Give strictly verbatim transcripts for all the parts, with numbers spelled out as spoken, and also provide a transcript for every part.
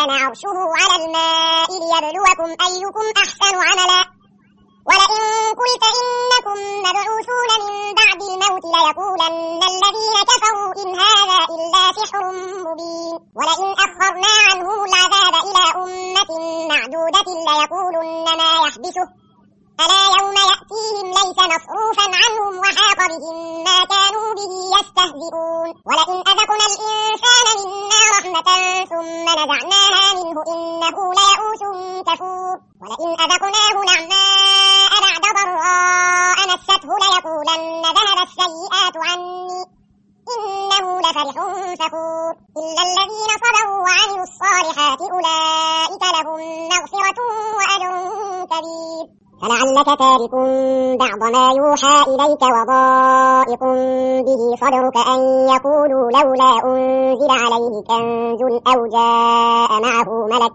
كان عرشه على الماء ليبلوكم أيكم أحسن عملا ولئن قلت إنكم مبعوثون من بعد الموت ليقولن الذين كفروا إن هذا إلا سحر مبين ولئن أخرنا عنهم العذاب إلى أمة معدودة ليقولن ما يحبسه ألا يوم يأتيهم ليس مصروفا عنهم وحاق بهم ما كانوا به يستهزئون ولئن أذقنا الإنسان منا رحمة ثم نزعناها منه إنه ليئوس كفور ولئن أذقناه نعماء بعد ضراء مسته ليقولن ذهب السيئات عني إنه لفرح فخور إلا الذين صبروا وعملوا الصالحات أولئك لهم مغفرة وأجر كبير فلعلك تارك بعض ما يوحى إليك وضائق به صدرك أن يقولوا لولا أنزل عليه كنز أو جاء معه ملك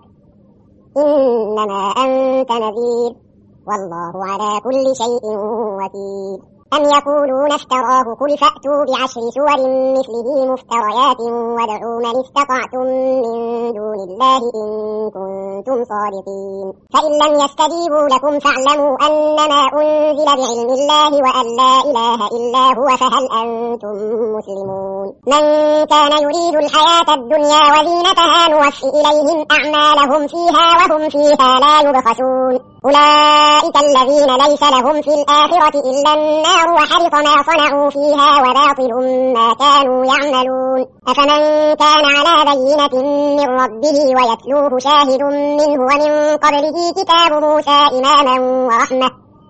إنما أنت نذير والله على كل شيء وكيل أم يقولون افتراه قل فأتوا بعشر سور مثله مفتريات وادعوا من استطعتم من دون الله إن كنتم صادقين فإن لم يستجيبوا لكم فاعلموا أنما أنزل بعلم الله وأن لا إله إلا هو فهل أنتم مسلمون من كان يريد الحياة الدنيا وزينتها نوفي إليهم أعمالهم فيها وهم فيها لا يبخسون أولئك الذين ليس لهم في الآخرة إلا النار وحرط ما صنعوا فيها وباطل ما كانوا يعملون أفمن كان على بينة من ربه ويتلوه شاهد منه ومن قبله كتاب موسى إماما ورحمة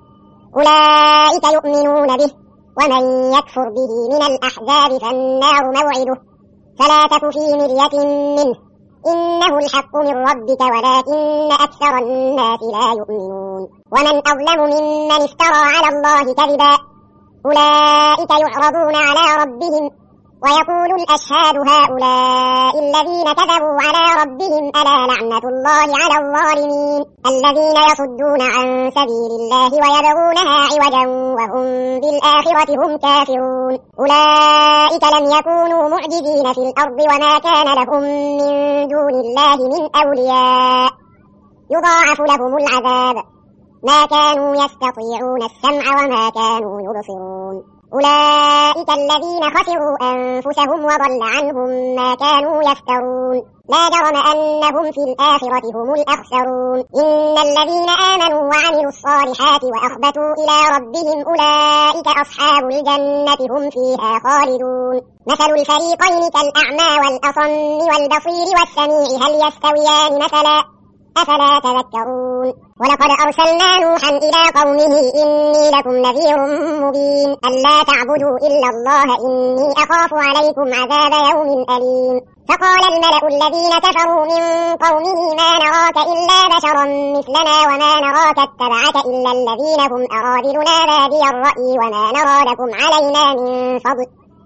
أولئك يؤمنون به ومن يكفر به من الأحزاب فالنار موعده فلا تك في مرية منه إنه الحق من ربك ولكن أكثر الناس لا يؤمنون ومن أظلم ممن افترى على الله كذبا أولئك يعرضون على ربهم ويقول الأشهاد هؤلاء الذين كذبوا على ربهم ألا لعنة الله على الظالمين الذين يصدون عن سبيل الله ويبغونها عوجا وهم بالآخرة هم كافرون أولئك لم يكونوا معجزين في الأرض وما كان لهم من دون الله من أولياء يضاعف لهم العذاب ما كانوا يستطيعون السمع وما كانوا يبصرون أولئك الذين خسروا أنفسهم وضل عنهم ما كانوا يفترون لا جرم أنهم في الآخرة هم الأخسرون إن الذين آمنوا وعملوا الصالحات وأخبتوا إلى ربهم أولئك أصحاب الجنة هم فيها خالدون مثل الفريقين كالأعمى والأصم والبصير والسميع هل يستويان مثلا أفلا تذكرون ولقد أرسلنا نوحا إلى قومه إني لكم نذير مبين ألا تعبدوا إلا الله إني أخاف عليكم عذاب يوم أليم فقال الملأ الذين كفروا من قومه ما نراك إلا بشرا مثلنا وما نراك اتبعك إلا الذين هم أراذلنا بادي الرأي وما نرى لكم علينا من فضل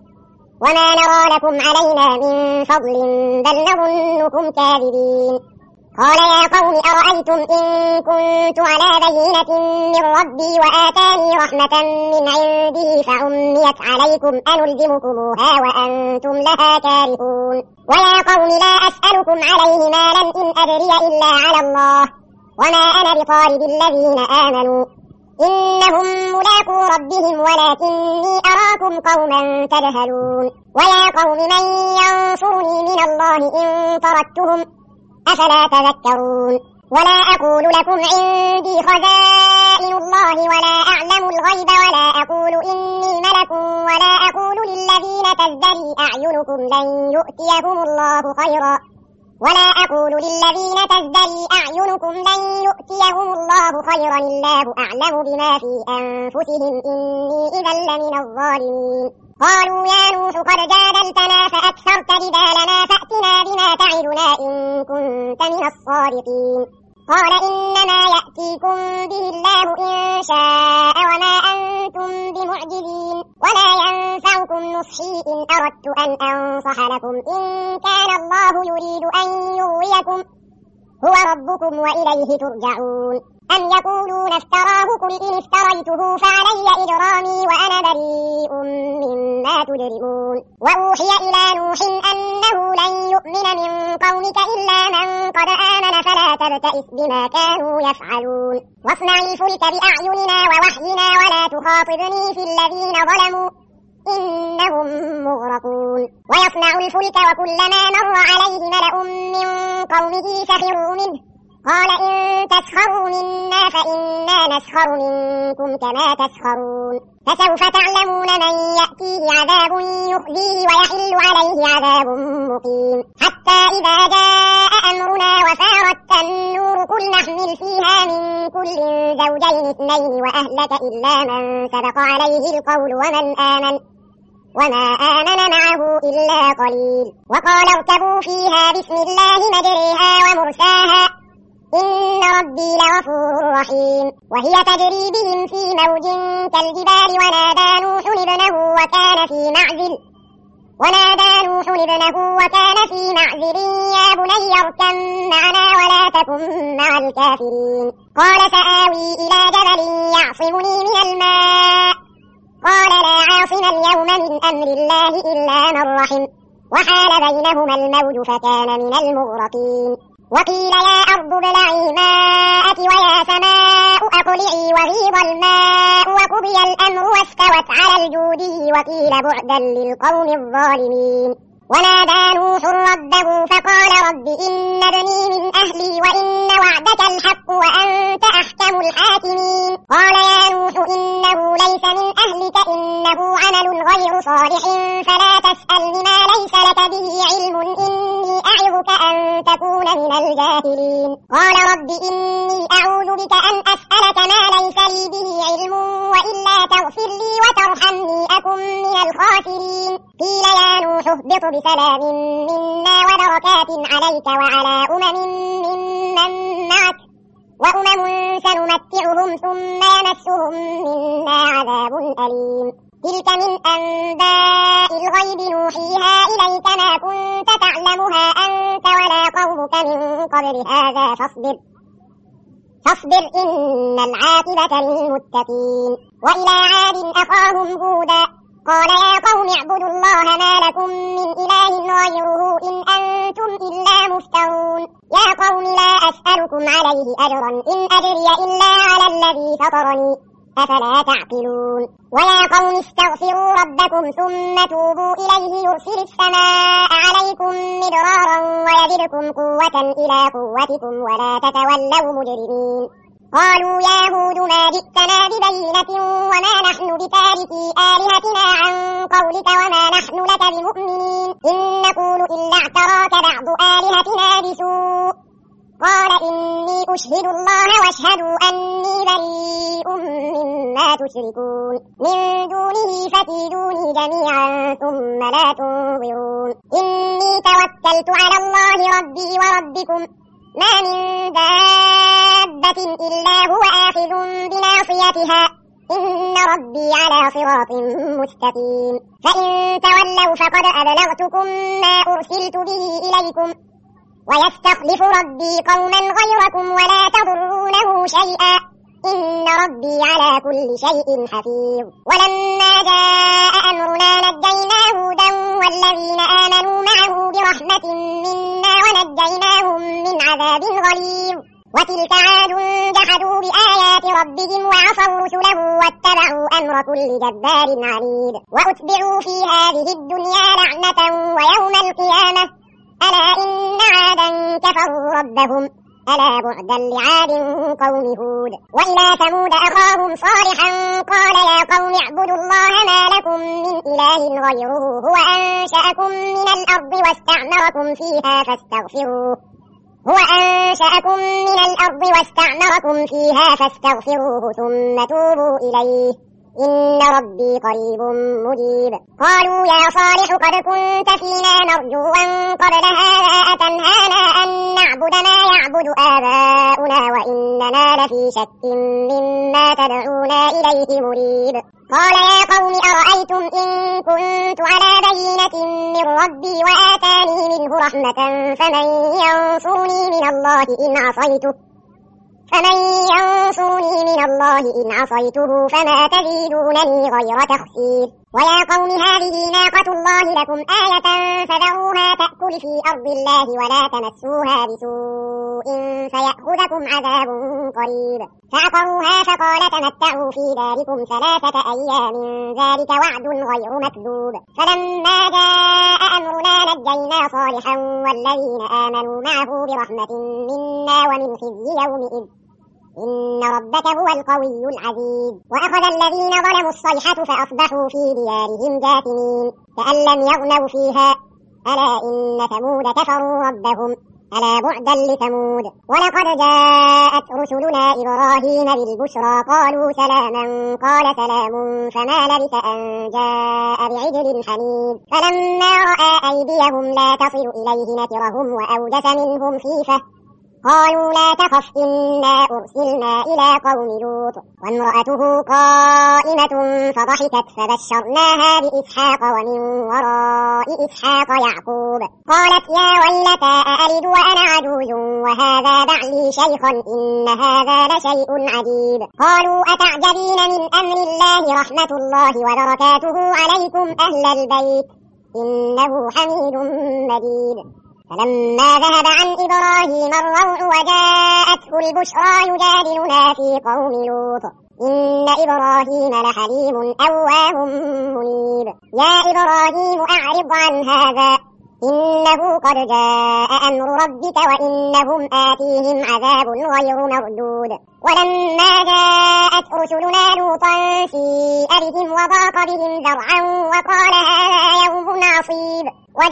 وما نرى لكم علينا من فضل بل نظنكم كاذبين قال يا قوم أرأيتم إن كنت على بينة من ربي وآتاني رحمة من عنده فعميت عليكم أنلزمكموها وأنتم لها كارهون ويا قوم لا أسألكم عليه مالا إن أجري إلا على الله وما أنا بطارد الذين آمنوا إنهم ملاقو ربهم ولكني أراكم قوما تجهلون ويا قوم من ينصرني من الله إن طردتهم أفلا تذكرون ولا أقول لكم عندي خزائن الله ولا أعلم الغيب ولا أقول إني ملك ولا أقول للذين تزدري أعينكم لن يؤتيهم الله خيرا ولا أقول للذين تزدري أعينكم لن يؤتيهم الله خيرا الله أعلم بما في أنفسهم إني إذا لمن الظالمين قالوا يا نوح قد جادلتنا فأكثرت جدالنا فأتنا بما تعدنا إن كنت من الصادقين قال إنما يأتيكم به الله إن شاء وما أنتم بمعجزين ولا ينفعكم نصحي إن أردت أن أنصح لكم إن كان الله يريد أن يغويكم هو ربكم وإليه ترجعون أم يقولون افتراه قل إن افتريته فعلي إجرامي وأنا بريء مما تجرمون وأوحي إلى نوح أنه لن يؤمن من قومك إلا من قد آمن فلا تبتئس بما كانوا يفعلون واصنع الفلك بأعيننا ووحينا ولا تخاطبني في الذين ظلموا إنهم مغرقون ويصنع الفلك وكلما مر عليه ملأ من قومه سخروا منه قال إن تسخروا منا فإنا نسخر منكم كما تسخرون فسوف تعلمون من يأتيه عذاب يخزيه ويحل عليه عذاب مقيم حتى إذا جاء أمرنا وفارت النور قل نحمل فيها من كل زوجين اثنين وأهلك إلا من سبق عليه القول ومن آمن وما آمن معه إلا قليل وقال اركبوا فيها بسم الله مجريها ومرساها إن ربي لغفور رحيم وهي تجري بهم في موج كالجبال ونادى نوح ابنه وكان في معزل ونادى نوح ابنه وكان في معزل يا بني اركب معنا ولا تكن مع الكافرين قال سآوي إلى جبل يعصمني من الماء قال لا عاصم اليوم من أمر الله إلا من رحم وحال بينهما الموج فكان من المغرقين وقيل يا أرض ابلعي ماءك ويا سماء أقلعي وغيض الماء وقضي الأمر واستوت على الجودي وقيل بعدا للقوم الظالمين ونادى نوح ربه فقال رب إن ابني من أهلي وإن وعدك الحق وأنت أحكم الحاكمين قال يا نوح إنه ليس من أهلك إنه عمل غير صالح فلا تسألني ما ليس لك به علم إني أعظك أن تكون من الجاهلين قال رب إني أعوذ بك أن أسألك ما ليس لي به علم وإلا تغفر لي وترحمني أكن من الخاسرين قيل يا نوح اهبط بسلام منا وبركات عليك وعلى أمم ممن معك وأمم سنمتعهم ثم يمسهم منا عذاب أليم تلك من أنباء الغيب نوحيها إليك ما كنت تعلمها أنت ولا قومك من قبل هذا فاصبر فاصبر إن العاقبة للمتقين وإلى عاد أخاهم هودا قال يا قوم اعبدوا الله ما لكم من إله غيره إن أنتم إلا مفترون يا قوم لا أسألكم عليه أجرا إن أجري إلا على الذي فطرني أفلا تعقلون ويا قوم استغفروا ربكم ثم توبوا إليه يرسل السماء عليكم مدرارا ويزدكم قوة إلى قوتكم ولا تتولوا مجرمين قالوا يا هود ما جئتنا ببينة وما نحن بتاركي آلهتنا عن قولك وما نحن لك بمؤمنين إن نقول إلا اعتراك بعض آلهتنا بسوء قال إني أشهد الله واشهدوا أني بريء مما تشركون من دونه فكيدوني جميعا ثم لا تنظرون إني توكلت على الله ربي وربكم ما من دابة إلا هو آخذ بناصيتها إن ربي على صراط مستقيم فإن تولوا فقد أبلغتكم ما أرسلت به إليكم ويستخلف ربي قوما غيركم ولا تضرونه شيئا إن ربي على كل شيء حفيظ ولما جاء أمرنا نجينا هودا والذين آمنوا معه برحمة منا ونجيناهم من عذاب غليظ وتلك عاد جحدوا بآيات ربهم وعصوا رسله واتبعوا أمر كل جبار عنيد وأتبعوا في هذه الدنيا لعنة ويوم القيامة ألا إن عادا كفروا ربهم ألا بعدا لعاد قوم هود وإلى ثمود أخاهم صالحا قال يا قوم اعبدوا الله ما لكم من إله غيره هو أنشأكم من الأرض واستعمركم فيها فاستغفروه هو أنشأكم من الأرض واستعمركم فيها فاستغفروه ثم توبوا إليه إن ربي قريب مجيب قالوا يا صالح قد كنت فينا مرجوا قبل هذا أتنهانا أن نعبد ما يعبد آباؤنا وإننا لفي شك مما تدعونا إليه مريب قال يا قوم أرأيتم إن كنت على بينة من ربي وآتاني منه رحمة فمن ينصرني من الله إن عصيته فمن ينصرني من الله إن عصيته فما تزيدونني غير تخسير ويا قوم هذه ناقة الله لكم آية فذروها تأكل في أرض الله ولا تمسوها بسوء فيأخذكم عذاب قريب فعقروها فقال تمتعوا في داركم ثلاثة أيام ذلك وعد غير مكذوب فلما جاء أمرنا نجينا صالحا والذين آمنوا معه برحمة منا ومن خزي يومئذ إن ربك هو القوي العزيز وأخذ الذين ظلموا الصيحة فأصبحوا في ديارهم جاثمين كأن لم يغنوا فيها ألا إن ثمود كفروا ربهم ألا بعدا لثمود ولقد جاءت رسلنا إبراهيم بالبشرى قالوا سلاما قال سلام فما لبث أن جاء بعجل حنيذ فلما رأى أيديهم لا تصل إليه نكرهم وأوجس منهم خيفة قالوا لا تخف إنا أرسلنا إلى قوم لوط وامرأته قائمة فضحكت فبشرناها بإسحاق ومن وراء إسحاق يعقوب قالت يا ويلتى أألد وأنا عجوز وهذا بعلي شيخا إن هذا لشيء عجيب قالوا أتعجبين من أمر الله رحمة الله وبركاته عليكم أهل البيت إنه حميد مجيد فلما ذهب عن إبراهيم الروع وجاءته البشرى يجادلنا في قوم لوط إن إبراهيم لحليم أواه منيب يا إبراهيم أعرض عن هذا إنه قد جاء أمر ربك وإنهم آتيهم عذاب غير مردود ولما جاءت رسلنا لوطا سيء بهم وضاق بهم ذرعا وقال هذا يوم عصيب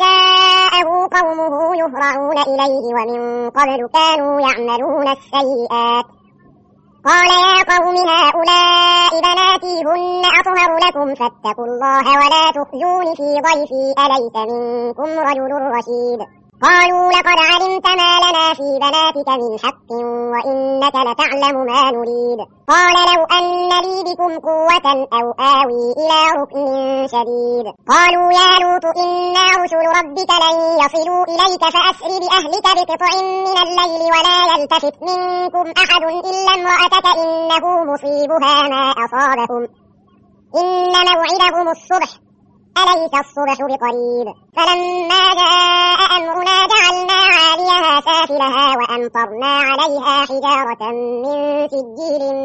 وجاءه قومه يهرعون إليه ومن قبل كانوا يعملون السيئات قال يا قوم هؤلاء بناتي هن أطهر لكم فاتقوا الله ولا تخزون في ضيفي أليس منكم رجل رشيد قالوا لقد علمت ما لنا في بناتك من حق وإنك لتعلم ما نريد قال لو أن لي بكم قوة أو آوي إلى ركن شديد قالوا يا لوط إنا رسل ربك لن يصلوا إليك فأسر بأهلك بقطع من الليل ولا يلتفت منكم أحد إلا امرأتك إنه مصيبها ما أصابهم إن موعدهم الصبح أليس الصبح بقريب فلما جاء أمرنا جعلنا عاليها سافلها وأمطرنا عليها حجارة من سجيل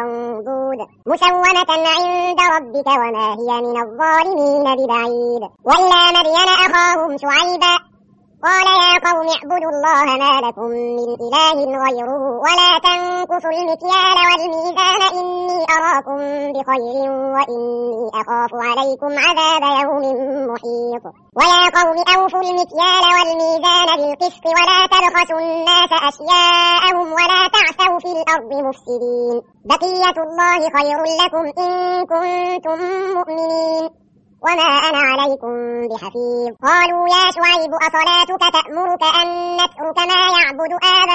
منضود مسومة عند ربك وما هي من الظالمين ببعيد وإلى مدين أخاهم شعيبا قال يا قوم اعبدوا الله ما لكم من إله غيره ولا تنقصوا المكيال والميزان إني أراكم بخير وإني أخاف عليكم عذاب يوم محيط ويا قوم أوفوا المكيال والميزان بالقسط ولا تبخسوا الناس أشياءهم ولا تعثوا في الأرض مفسدين بقية الله خير لكم إن كنتم مؤمنين وما أنا عليكم بحفيظ قالوا يا شعيب أصلاتك تأمرك أن نترك ما يعبد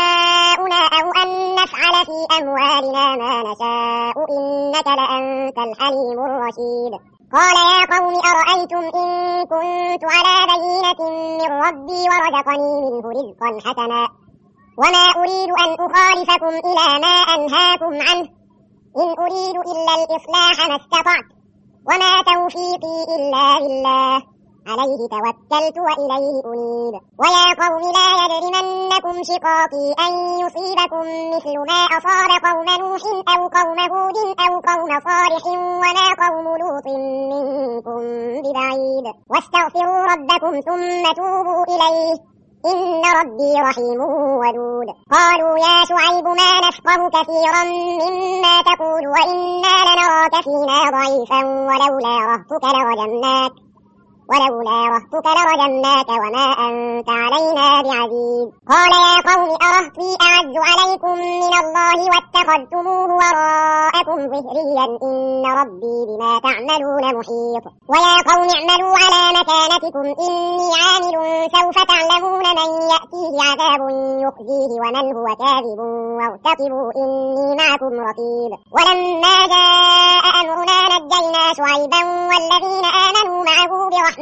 آباؤنا أو أن نفعل في أموالنا ما نشاء إنك لأنت الحليم الرشيد قال يا قوم أرأيتم إن كنت على بينة من ربي ورزقني منه رزقا حسنا وما أريد أن أخالفكم إلى ما أنهاكم عنه إن أريد إلا الإصلاح ما استطعت وما توفيقي إلا بالله عليه توكلت وإليه أنيب ويا قوم لا يجرمنكم شقاقي أن يصيبكم مثل ما أصاب قوم نوح أو قوم هود أو قوم صالح وما قوم لوط منكم ببعيد واستغفروا ربكم ثم توبوا إليه إن ربي رحيم ودود قالوا يا شعيب ما نفقه كثيرا مما تقول وإنا لنراك فينا ضعيفا ولولا رهتك لرجمناك ولولا رهتك لرجمناك وما أنت علينا بعزيز قال يا قوم أرهطي أعز عليكم من الله واتخذتموه وراءكم ظهريا إن ربي بما تعملون محيط ويا قوم اعملوا على مكانتكم إني عامل سوف تعلمون من يأتيه عذاب يخزيه ومن هو كاذب وارتقبوا إني معكم رقيب ولما جاء أمرنا نجينا شعيبا والذين آمنوا معه برحمة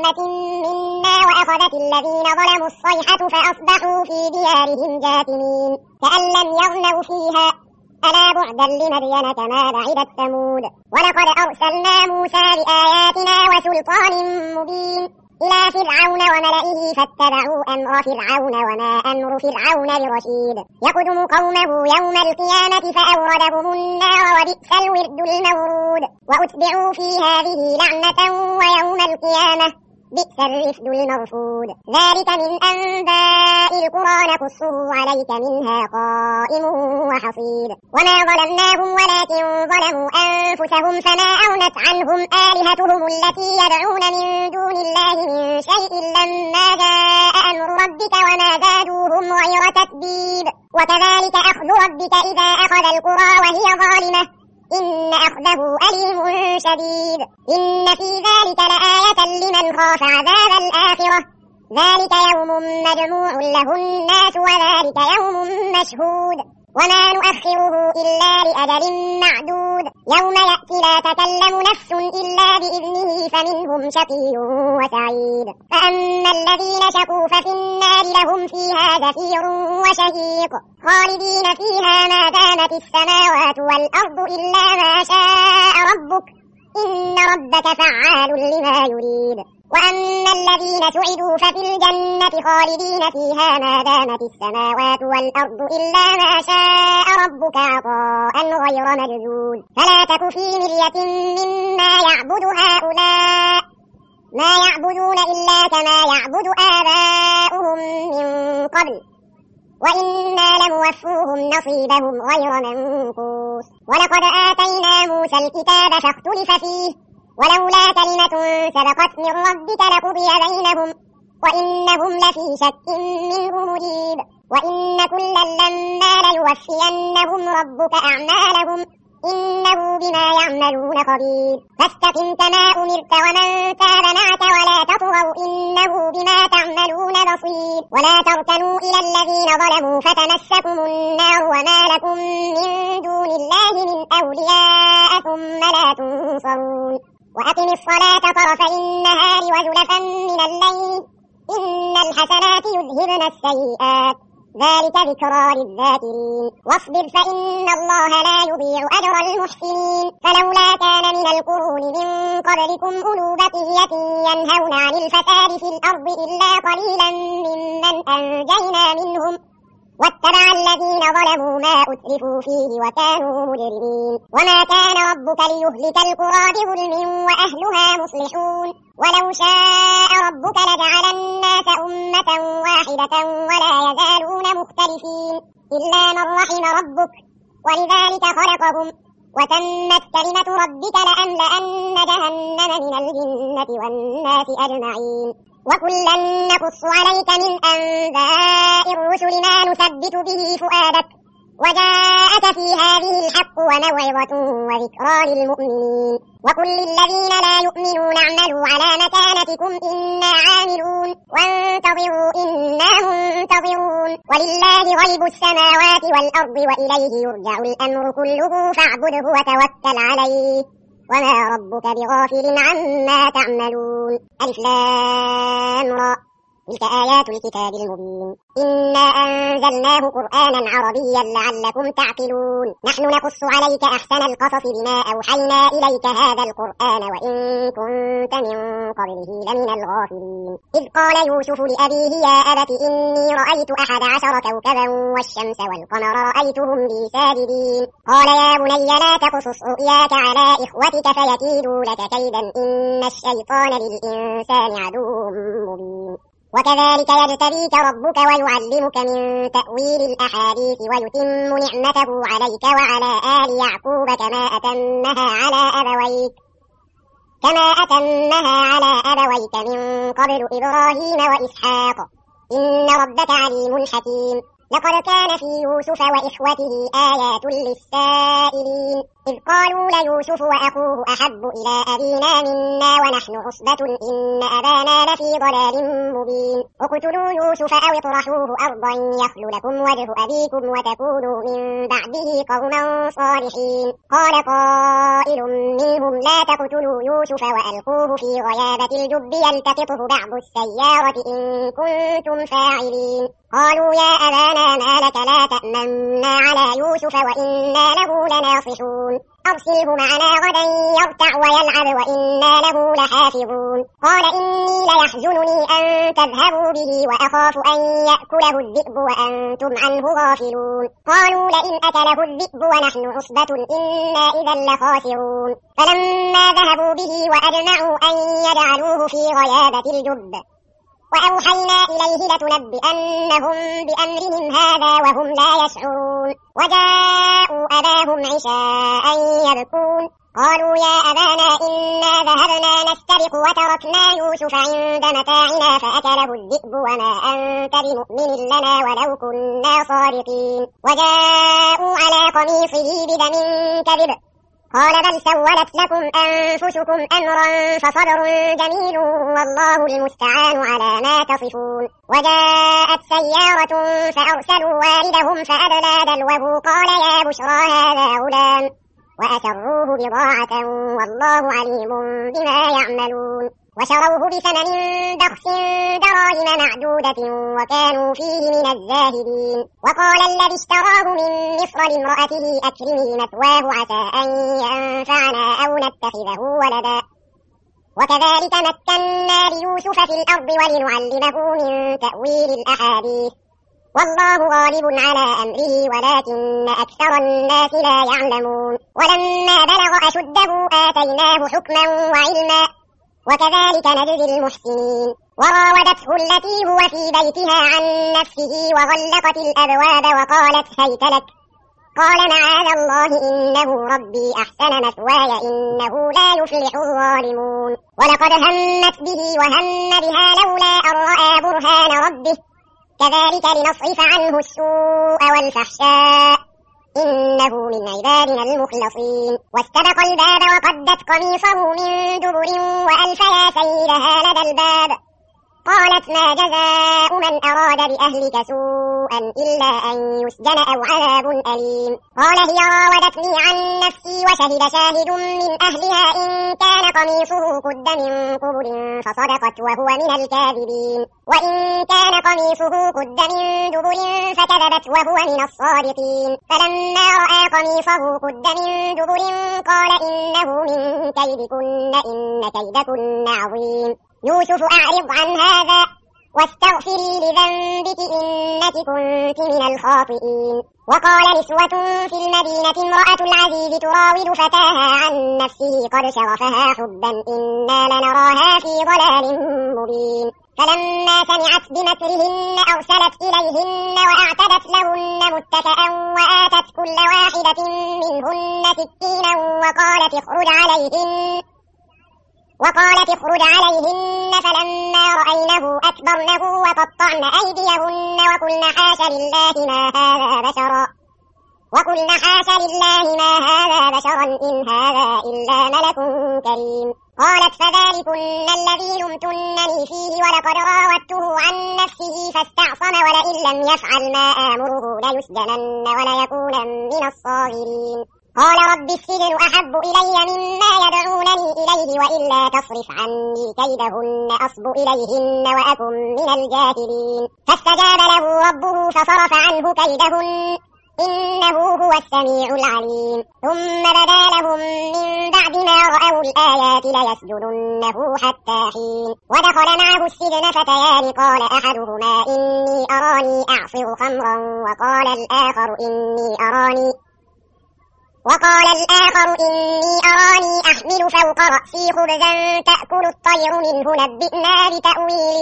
منا وأخذت الذين ظلموا الصيحة فأصبحوا في ديارهم جاثمين كأن لم يغنوا فيها ألا بعدا لمدين كما بعدت ثمود ولقد أرسلنا موسى بآياتنا وسلطان مبين إلى فرعون وملئه فاتبعوا أمر فرعون وما أمر فرعون برشيد يقدم قومه يوم القيامة فأوردهم النار وبئس الورد المورود وأتبعوا في هذه لعنة ويوم القيامة بئس الرفد المرفود ذلك من أنباء القرى نقصه عليك منها قائم وحصيد وما ظلمناهم ولكن ظلموا أنفسهم فما أغنت عنهم آلهتهم التي يدعون من دون الله من شيء لما جاء أمر ربك وما زادوهم غير تتبيب وكذلك أخذ ربك إذا أخذ القرى وهي ظالمة إن أخذه أليم شديد إن في ذلك لآية لمن خاف عذاب الآخرة ذلك يوم مجموع له الناس وذلك يوم مشهود وما نؤخره إلا لأجل معدود يوم يأتي لا تكلم نفس إلا بإذنه فمنهم شقي وسعيد فأما الذين شقوا ففي النار لهم فيها زفير وشهيق خالدين فيها ما دامت السماوات والأرض إلا ما شاء ربك إن ربك فعال لما يريد وأما الذين سعدوا ففي الجنة خالدين فيها ما دامت السماوات والأرض إلا ما شاء ربك عطاء غير مجذوذ فلا تك في مرية مما يعبد هؤلاء ما يعبدون إلا كما يعبد آباؤهم من قبل وإنا لموفوهم نصيبهم غير منقوص ولقد آتينا موسى الكتاب فاختلف فيه ولولا كلمة سبقت من ربك لقضي بينهم وإنهم لفي شك منه مريب وإن كلا لما ليوفينهم ربك أعمالهم إنه بما يعملون خبير فاستقم كما أمرت ومن تاب معك ولا تطغوا إنه بما تعملون بصير ولا تركنوا إلى الذين ظلموا فتمسكم النار وما لكم من دون الله من أولياء ثم لا تنصرون وأقم الصلاة طرفي النهار وزلفا من الليل إن الحسنات يذهبن السيئات ذلك ذكرى للذاكرين واصبر فإن الله لا يضيع أجر المحسنين فلولا كان من القرون من قبلكم أولو بقية ينهون عن الفساد في الأرض إلا قليلا ممن أنجينا منهم واتبع الذين ظلموا ما أترفوا فيه وكانوا مجرمين وما كان ربك ليهلك القرى بظلم وأهلها مصلحون ولو شاء ربك لجعل الناس أمة واحدة ولا يزالون مختلفين إلا من رحم ربك ولذلك خلقهم وتمت كلمة ربك لأملأن جهنم من الجنة والناس أجمعين وكلا نقص عليك من أنباء الرسل ما نثبت به فؤادك وجاءك في هذه الحق وموعظة وذكرى للمؤمنين وقل للذين لا يؤمنون اعملوا على مكانتكم إنا عاملون وانتظروا إنا منتظرون ولله غيب السماوات والأرض وإليه يرجع الأمر كله فاعبده وتوكل عليه وما ربك بغافل عما تعملون ألف لام را تلك آيات الكتاب المبين إنا أنزلناه قرآنا عربيا لعلكم تعقلون نحن نقص عليك أحسن القصص بما أوحينا إليك هذا القرآن وإن كنت من قبله لمن الغافلين إذ قال يوسف لأبيه يا أبت إني رأيت أحد عشر كوكبا والشمس والقمر رأيتهم لي ساجدين قال يا بني لا تقصص رؤياك على إخوتك فيكيدوا لك كيدا إن الشيطان للإنسان عدو مبين وكذلك يجتبيك ربك ويعلمك من تأويل الأحاديث ويتم نعمته عليك وعلى آل يعقوب كما أتمها على أبويك كما أتمها على أبويك من قبل إبراهيم وإسحاق إن ربك عليم حكيم لقد كان في يوسف وإخوته آيات للسائلين إذ قالوا ليوسف وأخوه أحب إلى أبينا منا ونحن عصبة إن أبانا لفي ضلال مبين اقتلوا يوسف أو اطرحوه أرضا يخل لكم وجه أبيكم وتكونوا من بعده قوما صالحين قال قائل منهم لا تقتلوا يوسف وألقوه في غيابة الجب يلتقطه بعض السيارة إن كنتم فاعلين قالوا يا أبانا ما لك لا تأمنا على يوسف وإنا له لناصحون أرسله معنا غدا يرتع ويلعب وإنا له لحافظون قال إني ليحزنني أن تذهبوا به وأخاف أن يأكله الذئب وأنتم عنه غافلون قالوا لئن أكله الذئب ونحن عصبة إنا إذا لخاسرون فلما ذهبوا به وأجمعوا أن يجعلوه في غيابة الجب وأوحينا إليه لتنبئنهم بأمرهم هذا وهم لا يشعرون وجاءوا أباهم عشاء يبكون قالوا يا أبانا إنا ذهبنا نستبق وتركنا يوسف عند متاعنا فأكله الذئب وما أنت بمؤمن لنا ولو كنا صادقين وجاءوا على قميصه بدم كذب قال بل سولت لكم أنفسكم أمرا فصبر جميل والله المستعان على ما تصفون وجاءت سيارة فأرسلوا والدهم فأدلى دلوه قال يا بشرى هذا غلام وأسروه بضاعة والله عليم بما يعملون وشروه بثمن بخس دراهم معدودة وكانوا فيه من الزاهدين وقال الذي اشتراه من مصر لامرأته أكرمي مثواه عسى أن ينفعنا أو نتخذه ولدا وكذلك مكنا ليوسف في الأرض ولنعلمه من تأويل الأحاديث والله غالب على أمره ولكن أكثر الناس لا يعلمون ولما بلغ أشده آتيناه حكما وعلما وكذلك نجزي المحسنين وراودته التي هو في بيتها عن نفسه وغلقت الأبواب وقالت هيت لك قال معاذ الله إنه ربي أحسن مثواي إنه لا يفلح الظالمون ولقد همت به وهم بها لولا أن رأى برهان ربه كذلك لنصرف عنه السوء والفحشاء إنه من عبادنا المخلصين واستبق الباب وقدت قميصه من دبر وألف يا سيدها لدى الباب قالت ما جزاء من أراد بأهلك سوءا إلا أن يسجن أو عذاب أليم قال هي راودتني عن نفسي وشهد شاهد من أهلها إن كان قميصه قد من قبل فصدقت وهو من الكاذبين وإن كان قميصه قد من دبر فكذبت وهو من الصادقين فلما رأى قميصه قد من دبر قال إنه من كيدكن إن كيدكن عظيم يوسف أعرض عن هذا واستغفري لذنبك إنك كنت من الخاطئين وقال نسوة في المدينة امرأة العزيز تراود فتاها عن نفسه قد شغفها حبا إنا لنراها في ضلال مبين فلما سمعت بمكرهن أرسلت إليهن وأعتدت لهن متكئا وآتت كل واحدة منهن سكينا وقالت اخرج عليهن وقالت اخرج عليهن فلما رأينه أكبرنه وقطعن أيديهن وقلن حاش لله ما هذا بشرا وقلن حاش لله ما هذا بشرا إن هذا إلا ملك كريم قالت فذلكن الذي لمتنني فيه ولقد راودته عن نفسه فاستعصم ولئن لم يفعل ما آمره ليسجنن وليكونن من الصاغرين قال رب السجن أحب إلي مما يدعونني إليه وإلا تصرف عني كيدهن أصب إليهن وأكن من الجاهلين فاستجاب له ربه فصرف عنه كيدهن إنه هو السميع العليم ثم بدا لهم من بعد ما رأوا الآيات ليسجننه حتى حين ودخل معه السجن فتيان قال أحدهما إني أراني أعصر خمرا وقال الآخر إني أراني وقال الآخر إني أراني أحمل فوق رأسي خبزا تأكل الطير منه نبئنا بتأويله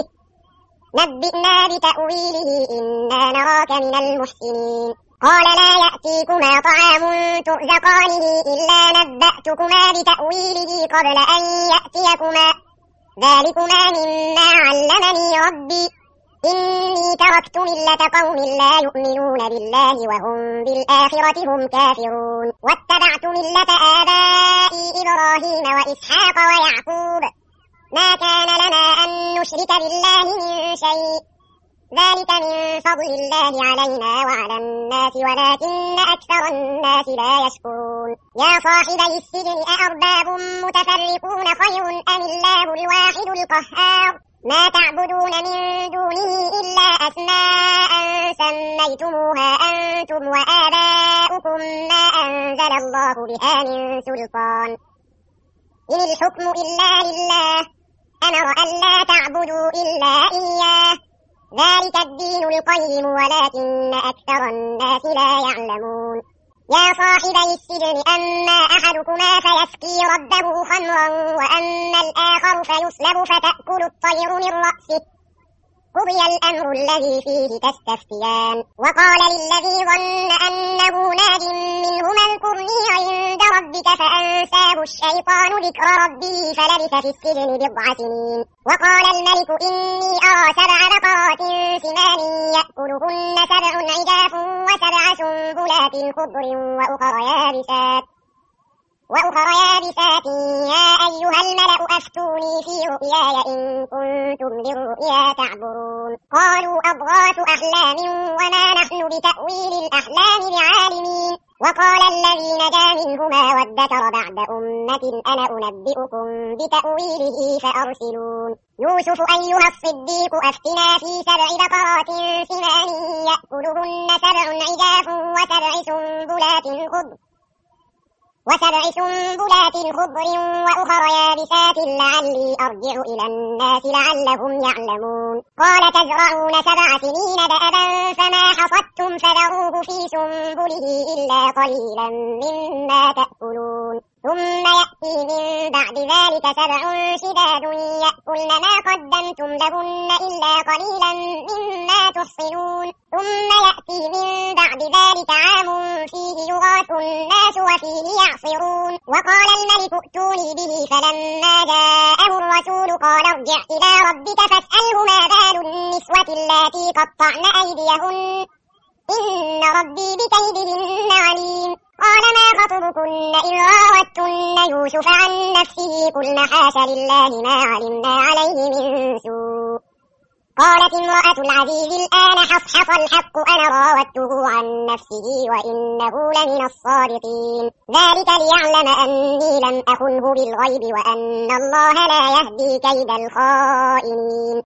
نبئنا بتأويله إنا نراك من المحسنين قال لا يأتيكما طعام ترزقانه إلا نبأتكما بتأويله قبل أن يأتيكما ذلكما مما علمني ربي إني تركت ملة قوم لا يؤمنون بالله وهم بالآخرة هم كافرون يعلمون واتبعت ملة آبائي إبراهيم وإسحاق ويعقوب ما كان لنا أن نشرك بالله من شيء ذلك من فضل الله علينا وعلى الناس ولكن أكثر الناس لا يشكرون يا صاحبي السجن أأرباب متفرقون خير أم الله الواحد القهار ما تعبدون من دونه إلا أسماء سميتموها أنتم وآباؤكم ما أنزل الله بها من سلطان إن الحكم إلا لله أمر ألا تعبدوا إلا إياه ذلك الدين القيم ولكن أكثر الناس لا يعلمون يا صاحبي السجن أما أحدكما فيسقي ربه خمرا وأما الآخر فيصلب فتأكل الطير من رأسه قضي الأمر الذي فيه تستفتيان وقال للذي ظن أنه ناج منهما اذكرني عند ربك فأنساه الشيطان ذكر ربه فلبث في السجن بضع سنين وقال الملك إني أرى سبع بقرات سمان يأكلهن سبع عجاف وسبع سنبلات خضر وأخر يابسات وأخرى يابسات يا أيها الملأ أفتوني في رؤياي إن كنتم للرؤيا تعبرون قالوا أضغاث أحلام وما نحن بتأويل الأحلام بعالمين وقال الذي نجا منهما وادكر بعد أمة أنا أنبئكم بتأويله فأرسلون يوسف أيها الصديق أفتنا في سبع بقرات سمان يأكلهن سبع عجاف وسبع سنبلات خضر وسبع سنبلات خضر وأخر يابسات لعلي أرجع إلى الناس لعلهم يعلمون قال تزرعون سبع سنين دأبا فما حصدتم فذروه في سنبله إلا قليلا مما تأكلون ثم يأتي من بعد ذلك سبع شداد يأكلن ما قدمتم لهن إلا قليلا مما تحصنون ثم يأتي من بعد ذلك عام فيه يغاث الناس وفيه يعصرون وقال الملك ائتوني به فلما جاءه الرسول قال ارجع إلى ربك فاسأله ما بال النسوة اللاتي قطعن أيديهن إن ربي بكيدهن عليم قال ما خطبكن إذ راوتن يوسف عن نفسه قلن حاش لله ما علمنا عليه من سوء قالت امرأة العزيز الآن حصحص الحق أنا راودته عن نفسه وإنه لمن الصادقين ذلك ليعلم أني لم أخنه بالغيب وأن الله لا يهدي كيد الخائنين